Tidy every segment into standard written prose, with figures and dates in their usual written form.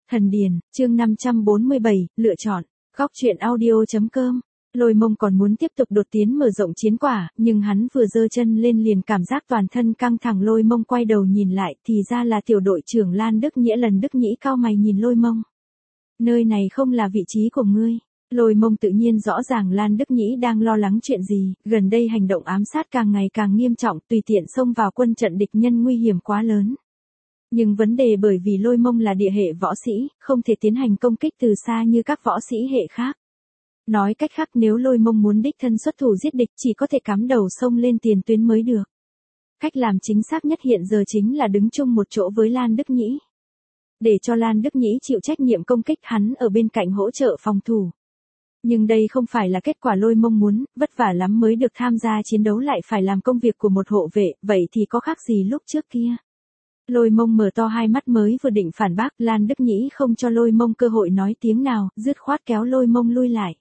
Thần Điền, chương 547, lựa chọn. Góc truyện audio.com. Lôi Mông còn muốn tiếp tục đột tiến mở rộng chiến quả, nhưng hắn vừa giơ chân lên liền cảm giác toàn thân căng thẳng. Lôi Mông quay đầu nhìn lại, thì ra là tiểu đội trưởng Lan Đức Nghĩa. Lần Đức Nhĩ cau mày nhìn Lôi Mông. Nơi này không là vị trí của ngươi. Lôi Mông tự nhiên rõ ràng Lan Đức Nhĩ đang lo lắng chuyện gì, gần đây hành động ám sát càng ngày càng nghiêm trọng, tùy tiện xông vào quân trận địch nhân nguy hiểm quá lớn. Nhưng vấn đề bởi vì Lôi Mông là địa hệ võ sĩ, không thể tiến hành công kích từ xa như các võ sĩ hệ khác. Nói cách khác, nếu Lôi Mông muốn đích thân xuất thủ giết địch chỉ có thể cắm đầu xông lên tiền tuyến mới được. Cách làm chính xác nhất hiện giờ chính là đứng chung một chỗ với Lan Đức Nhĩ. Để cho Lan Đức Nhĩ chịu trách nhiệm công kích, hắn ở bên cạnh hỗ trợ phòng thủ. Nhưng đây không phải là kết quả Lôi Mông muốn, vất vả lắm mới được tham gia chiến đấu lại phải làm công việc của một hộ vệ, vậy thì có khác gì lúc trước kia. Lôi Mông mở to hai mắt mới vừa định phản bác, Lan Đức Nhĩ không cho Lôi Mông cơ hội nói tiếng nào, dứt khoát kéo Lôi Mông lui lại.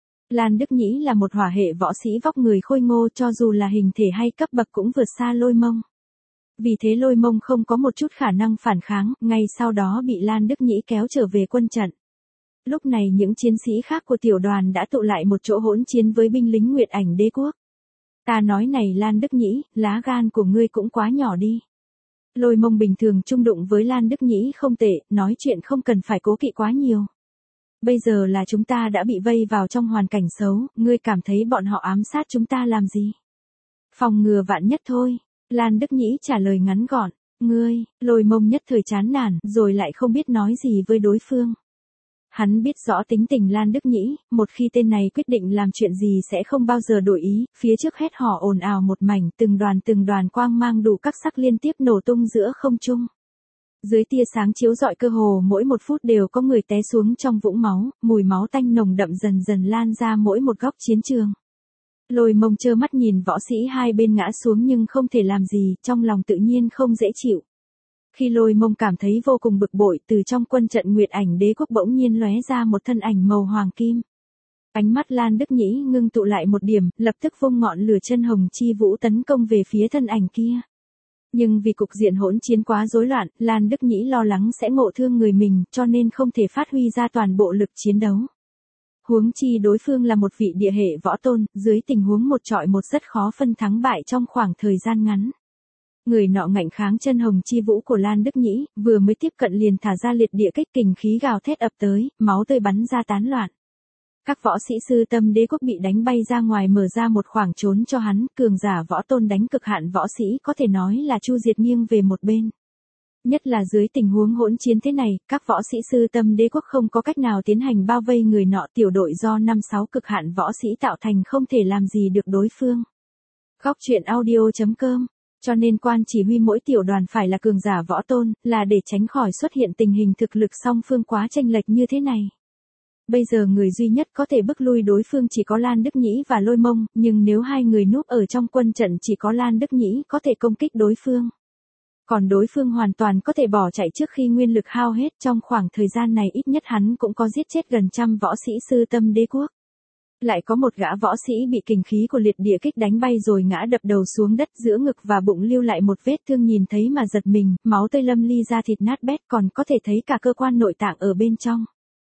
Lan Đức Nhĩ là một hỏa hệ võ sĩ vóc người khôi ngô, cho dù là hình thể hay cấp bậc cũng vượt xa Lôi Mông. Vì thế Lôi Mông không có một chút khả năng phản kháng, ngay sau đó bị Lan Đức Nhĩ kéo trở về quân trận. Lúc này những chiến sĩ khác của tiểu đoàn đã tụ lại một chỗ hỗn chiến với binh lính Nguyệt Ảnh Đế Quốc. Ta nói này Lan Đức Nhĩ, lá gan của ngươi cũng quá nhỏ đi. Lôi Mông bình thường chung đụng với Lan Đức Nhĩ không tệ, nói chuyện không cần phải cố kỵ quá nhiều. Bây giờ là chúng ta đã bị vây vào trong hoàn cảnh xấu, ngươi cảm thấy bọn họ ám sát chúng ta làm gì? Phòng ngừa vạn nhất thôi. Lan Đức Nhĩ trả lời ngắn gọn. Ngươi, Lôi Mông nhất thời chán nản, rồi lại không biết nói gì với đối phương. Hắn biết rõ tính tình Lan Đức Nhĩ, một khi tên này quyết định làm chuyện gì sẽ không bao giờ đổi ý, phía trước hét hò ồn ào một mảnh, từng đoàn quang mang đủ các sắc liên tiếp nổ tung giữa không trung. Dưới tia sáng chiếu rọi cơ hồ mỗi một phút đều có người té xuống trong vũng máu, mùi máu tanh nồng đậm dần dần lan ra mỗi một góc chiến trường. Lôi Mông trơ mắt nhìn võ sĩ hai bên ngã xuống nhưng không thể làm gì, trong lòng tự nhiên không dễ chịu. Khi Lôi Mông cảm thấy vô cùng bực bội, từ trong quân trận Nguyệt Ảnh Đế Quốc bỗng nhiên lóe ra một thân ảnh màu hoàng kim. Ánh mắt Lan Đức Nhĩ ngưng tụ lại một điểm, lập tức vung ngọn lửa chân hồng chi vũ tấn công về phía thân ảnh kia. Nhưng vì cục diện hỗn chiến quá rối loạn, Lan Đức Nhĩ lo lắng sẽ ngộ thương người mình, cho nên không thể phát huy ra toàn bộ lực chiến đấu. Huống chi đối phương là một vị địa hệ võ tôn, dưới tình huống một trọi một rất khó phân thắng bại trong khoảng thời gian ngắn. Người nọ ngạnh kháng chân hồng chi vũ của Lan Đức Nhĩ, vừa mới tiếp cận liền thả ra liệt địa kích, kình khí gào thét ập tới, máu tươi bắn ra tán loạn. Các võ sĩ sư tâm đế quốc bị đánh bay ra ngoài, mở ra một khoảng trốn cho hắn, cường giả võ tôn đánh cực hạn võ sĩ có thể nói là chu diệt nghiêng về một bên. Nhất là dưới tình huống hỗn chiến thế này, các võ sĩ sư tâm đế quốc không có cách nào tiến hành bao vây người nọ, tiểu đội do 5-6 cực hạn võ sĩ tạo thành không thể làm gì được đối phương. Góc truyện audio.com. Cho nên quan chỉ huy mỗi tiểu đoàn phải là cường giả võ tôn, là để tránh khỏi xuất hiện tình hình thực lực song phương quá chênh lệch như thế này. Bây giờ người duy nhất có thể bức lui đối phương chỉ có Lan Đức Nhĩ và Lôi Mông, nhưng nếu hai người núp ở trong quân trận chỉ có Lan Đức Nhĩ có thể công kích đối phương. Còn đối phương hoàn toàn có thể bỏ chạy trước khi nguyên lực hao hết, trong khoảng thời gian này ít nhất hắn cũng có giết chết gần 100 võ sĩ sư tâm đế quốc. Lại có một gã võ sĩ bị kình khí của liệt địa kích đánh bay rồi ngã đập đầu xuống đất, giữa ngực và bụng lưu lại một vết thương nhìn thấy mà giật mình, máu tươi lâm ly ra thịt nát bét, còn có thể thấy cả cơ quan nội tạng ở bên trong.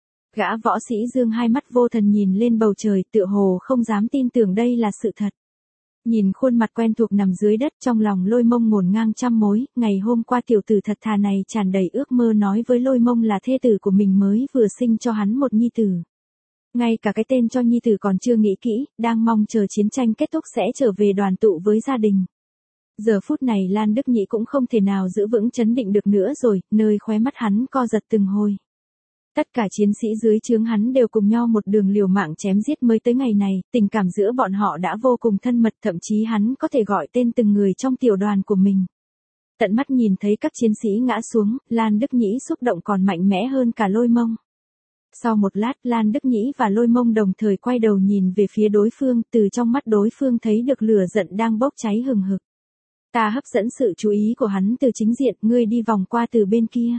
Gã võ sĩ dương hai mắt vô thần nhìn lên bầu trời, tựa hồ không dám tin tưởng đây là sự thật. Nhìn khuôn mặt quen thuộc nằm dưới đất, trong lòng Lôi Mông ngổn ngang trăm mối, ngày hôm qua tiểu tử thật thà này tràn đầy ước mơ nói với Lôi Mông là thê tử của mình mới vừa sinh cho hắn một nhi tử. Ngay cả cái tên cho nhi tử còn chưa nghĩ kỹ, đang mong chờ chiến tranh kết thúc sẽ trở về đoàn tụ với gia đình. Giờ phút này Lan Đức Nhĩ cũng không thể nào giữ vững chấn định được nữa rồi, nơi khóe mắt hắn co giật từng hồi. Tất cả chiến sĩ dưới trướng hắn đều cùng nhau một đường liều mạng chém giết mới tới ngày này, tình cảm giữa bọn họ đã vô cùng thân mật, thậm chí hắn có thể gọi tên từng người trong tiểu đoàn của mình. Tận mắt nhìn thấy các chiến sĩ ngã xuống, Lan Đức Nhĩ xúc động còn mạnh mẽ hơn cả Lôi Mông. Sau một lát, Lan Đức Nhĩ và Lôi Mông đồng thời quay đầu nhìn về phía đối phương, từ trong mắt đối phương thấy được lửa giận đang bốc cháy hừng hực. Ta hấp dẫn sự chú ý của hắn từ chính diện, ngươi đi vòng qua từ bên kia.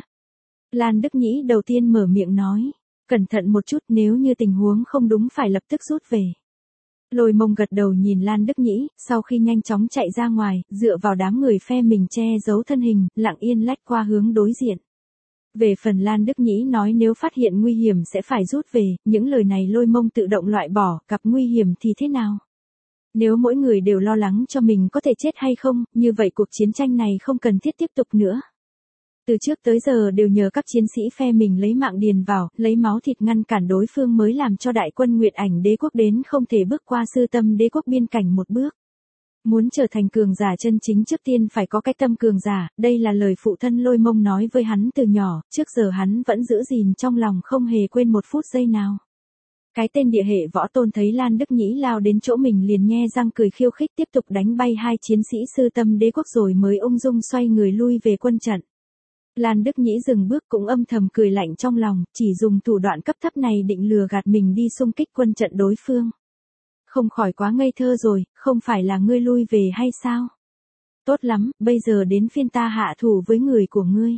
Lan Đức Nhĩ đầu tiên mở miệng nói, cẩn thận một chút, nếu như tình huống không đúng phải lập tức rút về. Lôi Mông gật đầu nhìn Lan Đức Nhĩ, sau khi nhanh chóng chạy ra ngoài, dựa vào đám người phe mình che giấu thân hình, lặng yên lách qua hướng đối diện. Về phần Lan Đức Nhĩ nói nếu phát hiện nguy hiểm sẽ phải rút về, những lời này Lôi Mông tự động loại bỏ, gặp nguy hiểm thì thế nào? Nếu mỗi người đều lo lắng cho mình có thể chết hay không, như vậy cuộc chiến tranh này không cần thiết tiếp tục nữa. Từ trước tới giờ đều nhờ các chiến sĩ phe mình lấy mạng điền vào, lấy máu thịt ngăn cản đối phương mới làm cho đại quân Nguyệt Ảnh Đế quốc đến không thể bước qua Sư Tâm Đế quốc biên cảnh một bước. Muốn trở thành cường giả chân chính trước tiên phải có cái tâm cường giả, đây là lời phụ thân Lôi Mông nói với hắn từ nhỏ, trước giờ hắn vẫn giữ gìn trong lòng không hề quên một phút giây nào. Cái tên địa hệ võ tôn thấy Lan Đức Nhĩ lao đến chỗ mình liền nhe răng cười khiêu khích tiếp tục đánh bay hai chiến sĩ Sư Tâm Đế quốc rồi mới ung dung xoay người lui về quân trận. Lan Đức Nhĩ dừng bước cũng âm thầm cười lạnh trong lòng, chỉ dùng thủ đoạn cấp thấp này định lừa gạt mình đi xung kích quân trận đối phương. Không khỏi quá ngây thơ rồi, không phải là ngươi lui về hay sao? Tốt lắm, bây giờ đến phiên ta hạ thủ với người của ngươi.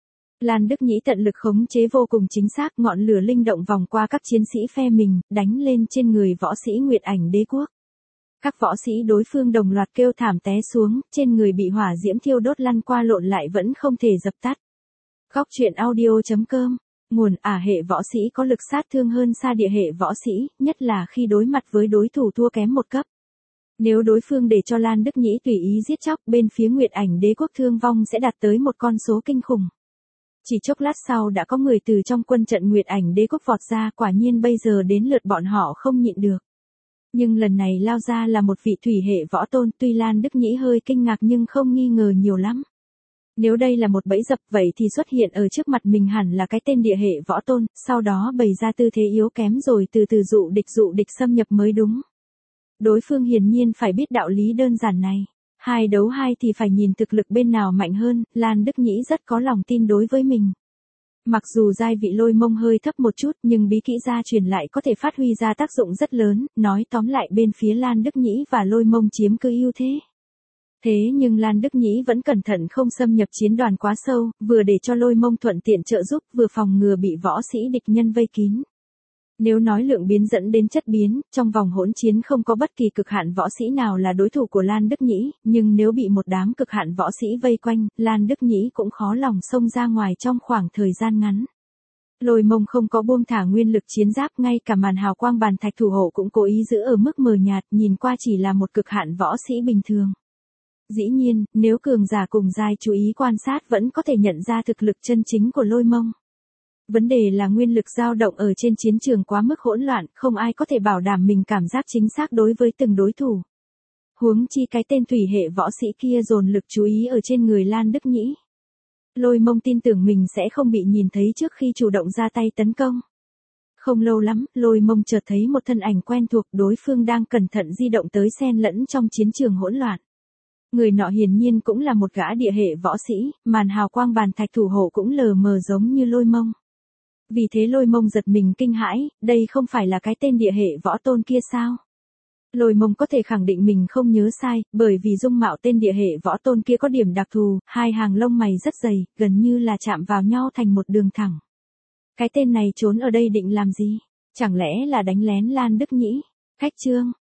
Lan Đức Nhĩ tận lực khống chế vô cùng chính xác, ngọn lửa linh động vòng qua các chiến sĩ phe mình, đánh lên trên người võ sĩ Nguyệt Ảnh Đế quốc. Các võ sĩ đối phương đồng loạt kêu thảm té xuống, trên người bị hỏa diễm thiêu đốt lăn qua lộn lại vẫn không thể dập tắt. Góc truyện audio.com. Nguồn hệ võ sĩ có lực sát thương hơn xa địa hệ võ sĩ, nhất là khi đối mặt với đối thủ thua kém một cấp. Nếu đối phương để cho Lan Đức Nhĩ tùy ý giết chóc, bên phía Nguyệt Ảnh Đế quốc thương vong sẽ đạt tới một con số kinh khủng. Chỉ chốc lát sau đã có người từ trong quân trận Nguyệt Ảnh Đế quốc vọt ra, quả nhiên bây giờ đến lượt bọn họ không nhịn được. Nhưng lần này lao ra là một vị thủy hệ võ tôn, tuy Lan Đức Nhĩ hơi kinh ngạc nhưng không nghi ngờ nhiều lắm. Nếu đây là một bẫy dập vậy thì xuất hiện ở trước mặt mình hẳn là cái tên địa hệ võ tôn, sau đó bày ra tư thế yếu kém rồi từ từ dụ địch xâm nhập mới đúng. Đối phương hiển nhiên phải biết đạo lý đơn giản này. 2 đấu 2 thì phải nhìn thực lực bên nào mạnh hơn, Lan Đức Nhĩ rất có lòng tin đối với mình. Mặc dù giai vị Lôi Mông hơi thấp một chút nhưng bí kỹ gia truyền lại có thể phát huy ra tác dụng rất lớn, nói tóm lại bên phía Lan Đức Nhĩ và Lôi Mông chiếm cứ ưu thế. Thế nhưng Lan Đức Nhĩ vẫn cẩn thận không xâm nhập chiến đoàn quá sâu, vừa để cho Lôi Mông thuận tiện trợ giúp, vừa phòng ngừa bị võ sĩ địch nhân vây kín. Nếu nói lượng biến dẫn đến chất biến, trong vòng hỗn chiến không có bất kỳ cực hạn võ sĩ nào là đối thủ của Lan Đức Nhĩ, nhưng nếu bị một đám cực hạn võ sĩ vây quanh, Lan Đức Nhĩ cũng khó lòng xông ra ngoài trong khoảng thời gian ngắn. Lôi Mông không có buông thả nguyên lực chiến giáp, ngay cả màn hào quang bàn thạch thủ hộ cũng cố ý giữ ở mức mờ nhạt, nhìn qua chỉ là một cực hạn võ sĩ bình thường. Dĩ nhiên, nếu cường giả cùng giai chú ý quan sát vẫn có thể nhận ra thực lực chân chính của Lôi Mông. Vấn đề là nguyên lực dao động ở trên chiến trường quá mức hỗn loạn, không ai có thể bảo đảm mình cảm giác chính xác đối với từng đối thủ. Huống chi cái tên thủy hệ võ sĩ kia dồn lực chú ý ở trên người Lan Đức Nhĩ. Lôi Mông tin tưởng mình sẽ không bị nhìn thấy trước khi chủ động ra tay tấn công. Không lâu lắm, Lôi Mông chợt thấy một thân ảnh quen thuộc, đối phương đang cẩn thận di động tới xen lẫn trong chiến trường hỗn loạn. Người nọ hiển nhiên cũng là một gã địa hệ võ sĩ, màn hào quang bàn thạch thủ hộ cũng lờ mờ giống như Lôi Mông. Vì thế Lôi Mông giật mình kinh hãi, đây không phải là cái tên địa hệ võ tôn kia sao? Lôi Mông có thể khẳng định mình không nhớ sai, bởi vì dung mạo tên địa hệ võ tôn kia có điểm đặc thù, hai hàng lông mày rất dày, gần như là chạm vào nhau thành một đường thẳng. Cái tên này trốn ở đây định làm gì? Chẳng lẽ là đánh lén Lan Đức Nhĩ? Khách chương.